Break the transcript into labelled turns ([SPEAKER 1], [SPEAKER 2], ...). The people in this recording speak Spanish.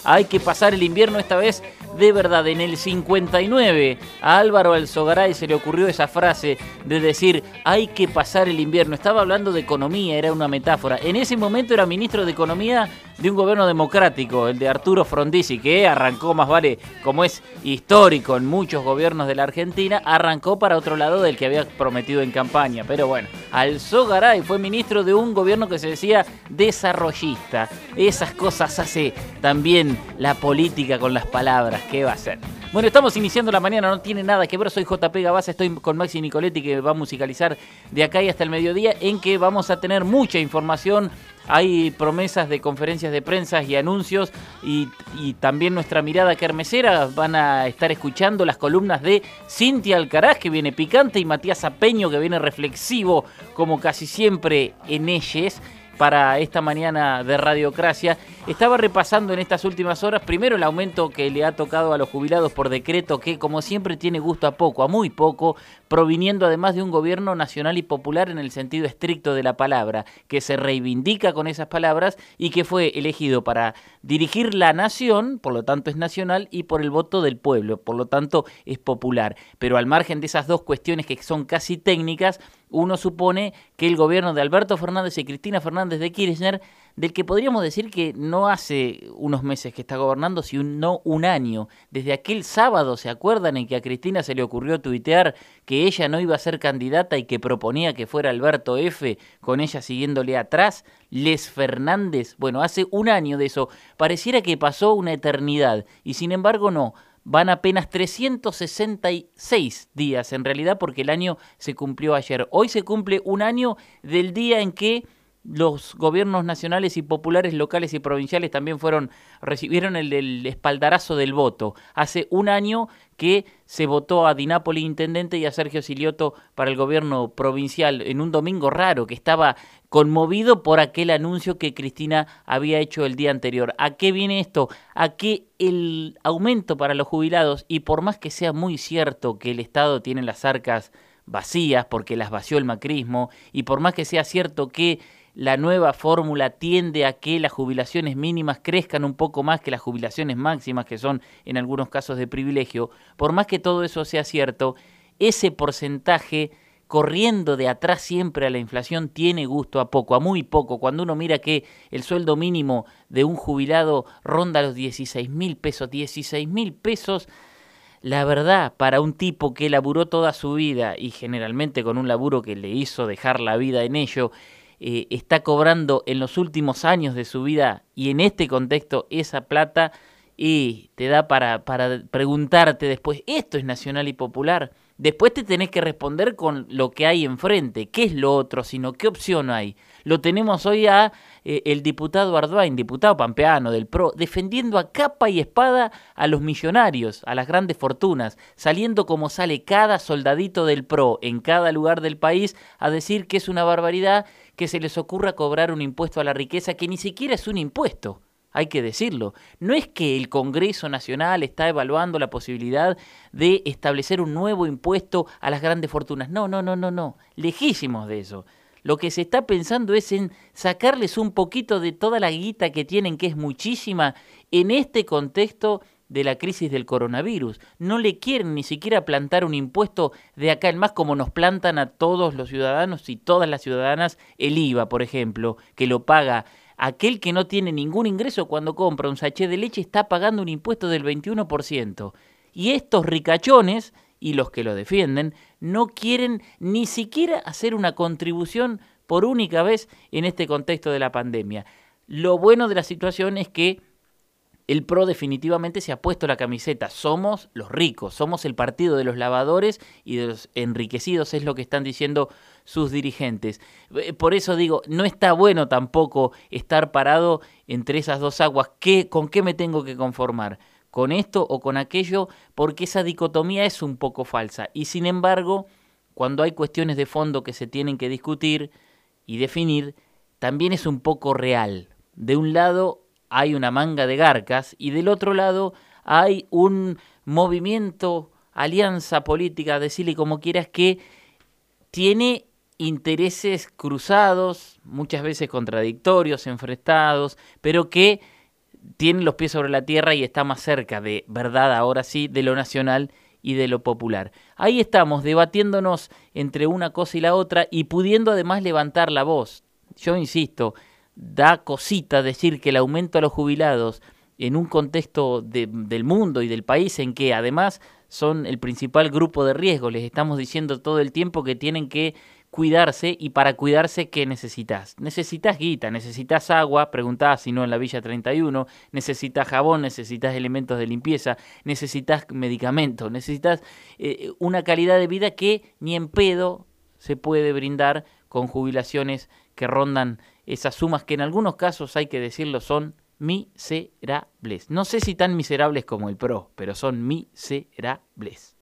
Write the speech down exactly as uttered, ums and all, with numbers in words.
[SPEAKER 1] Hay que pasar el invierno esta vez de verdad. En el cincuenta y nueve a Álvaro Alzogaray se le ocurrió esa frase de decir hay que pasar el invierno. Estaba hablando de economía, era una metáfora. En ese momento era ministro de Economía de un gobierno democrático, el de Arturo Frondizi, que arrancó, más vale, como es histórico en muchos gobiernos de la Argentina, arrancó para otro lado del que había prometido en campaña. Pero bueno, Alzogaray fue ministro de un gobierno que se decía desarrollista. Esas cosas hace también la política con las palabras. ¿Qué va a hacer? Bueno, estamos iniciando la mañana, no tiene nada que ver, soy J P Gabasa, estoy con Maxi Nicoletti que va a musicalizar de acá y hasta el mediodía, en que vamos a tener mucha información. Hay promesas de conferencias de prensa y anuncios y, y también nuestra mirada kermesera. Van a estar escuchando las columnas de Cintia Alcaraz, que viene picante, y Matías Apeño, que viene reflexivo, como casi siempre en ellas, para esta mañana de Radiocracia. Estaba repasando en estas últimas horas, primero el aumento que le ha tocado a los jubilados por decreto, que como siempre tiene gusto a poco, a muy poco, proviniendo además de un gobierno nacional y popular en el sentido estricto de la palabra, que se reivindica con esas palabras y que fue elegido para dirigir la nación, por lo tanto es nacional, y por el voto del pueblo, por lo tanto es popular. Pero al margen de esas dos cuestiones que son casi técnicas, uno supone que el gobierno de Alberto Fernández y Cristina Fernández de Kirchner, del que podríamos decir que no hace unos meses que está gobernando, sino un año, desde aquel sábado, ¿se acuerdan?, en que a Cristina se le ocurrió tuitear que ella no iba a ser candidata y que proponía que fuera Alberto F., con ella siguiéndole atrás, Les Fernández. Bueno, hace un año de eso, pareciera que pasó una eternidad, y sin embargo no. Van apenas trescientos sesenta y seis días en realidad, porque el año se cumplió ayer. Hoy se cumple un año del día en que los gobiernos nacionales y populares, locales y provinciales también fueron, recibieron el, el espaldarazo del voto. Hace un año que se votó a Di Napoli intendente y a Sergio Silioto para el gobierno provincial, en un domingo raro, que estaba conmovido por aquel anuncio que Cristina había hecho el día anterior. ¿A qué viene esto? A que el aumento para los jubilados, y por más que sea muy cierto que el Estado tiene las arcas vacías porque las vació el macrismo, y por más que sea cierto que la nueva fórmula tiende a que las jubilaciones mínimas crezcan un poco más que las jubilaciones máximas, que son en algunos casos de privilegio, por más que todo eso sea cierto, ese porcentaje corriendo de atrás siempre a la inflación tiene gusto a poco, a muy poco. Cuando uno mira que el sueldo mínimo de un jubilado ronda los dieciséis mil pesos, dieciséis mil pesos, la verdad, para un tipo que laburó toda su vida y generalmente con un laburo que le hizo dejar la vida en ello, Eh, está cobrando en los últimos años de su vida y en este contexto esa plata, y te da para, para preguntarte después, ¿esto es nacional y popular? Después te tenés que responder con lo que hay enfrente. ¿Qué es lo otro? Sino, ¿qué opción hay? Lo tenemos hoy a eh, el diputado Arduin, diputado pampeano del P R O, defendiendo a capa y espada a los millonarios, a las grandes fortunas, saliendo como sale cada soldadito del P R O en cada lugar del país a decir que es una barbaridad que se les ocurra cobrar un impuesto a la riqueza que ni siquiera es un impuesto. Hay que decirlo. No es que el Congreso Nacional está evaluando la posibilidad de establecer un nuevo impuesto a las grandes fortunas. No, no, no, no, no. Lejísimos de eso. Lo que se está pensando es en sacarles un poquito de toda la guita que tienen, que es muchísima, en este contexto de la crisis del coronavirus. No le quieren ni siquiera plantar un impuesto de acá en más, como nos plantan a todos los ciudadanos y todas las ciudadanas el I V A, por ejemplo, que lo paga aquel que no tiene ningún ingreso. Cuando compra un sachet de leche está pagando un impuesto del veintiuno por ciento. Y estos ricachones, y los que lo defienden, no quieren ni siquiera hacer una contribución por única vez en este contexto de la pandemia. Lo bueno de la situación es que el P R O definitivamente se ha puesto la camiseta. Somos los ricos, somos el partido de los lavadores y de los enriquecidos, es lo que están diciendo sus dirigentes. Por eso digo, no está bueno tampoco estar parado entre esas dos aguas. ¿Qué, ¿Con qué me tengo que conformar? ¿Con esto o con aquello? Porque esa dicotomía es un poco falsa. Y sin embargo, cuando hay cuestiones de fondo que se tienen que discutir y definir, también es un poco real. De un lado hay una manga de garcas y del otro lado hay un movimiento, alianza política, decirle como quieras, que tiene intereses cruzados, muchas veces contradictorios, enfrentados, pero que tiene los pies sobre la tierra y está más cerca de verdad, ahora sí, de lo nacional y de lo popular. Ahí estamos, debatiéndonos entre una cosa y la otra y pudiendo además levantar la voz. Yo insisto, da cosita decir que el aumento a los jubilados en un contexto de, del mundo y del país en que además son el principal grupo de riesgo, les estamos diciendo todo el tiempo que tienen que cuidarse, y para cuidarse, ¿qué necesitas? Necesitas guita, necesitas agua, preguntás si no en la Villa treinta y uno, necesitas jabón, necesitas elementos de limpieza, necesitas medicamentos, necesitas eh, una calidad de vida que ni en pedo se puede brindar con jubilaciones que rondan esas sumas que en algunos casos, hay que decirlo, son miserables. No sé si tan miserables como el P R O, pero son miserables.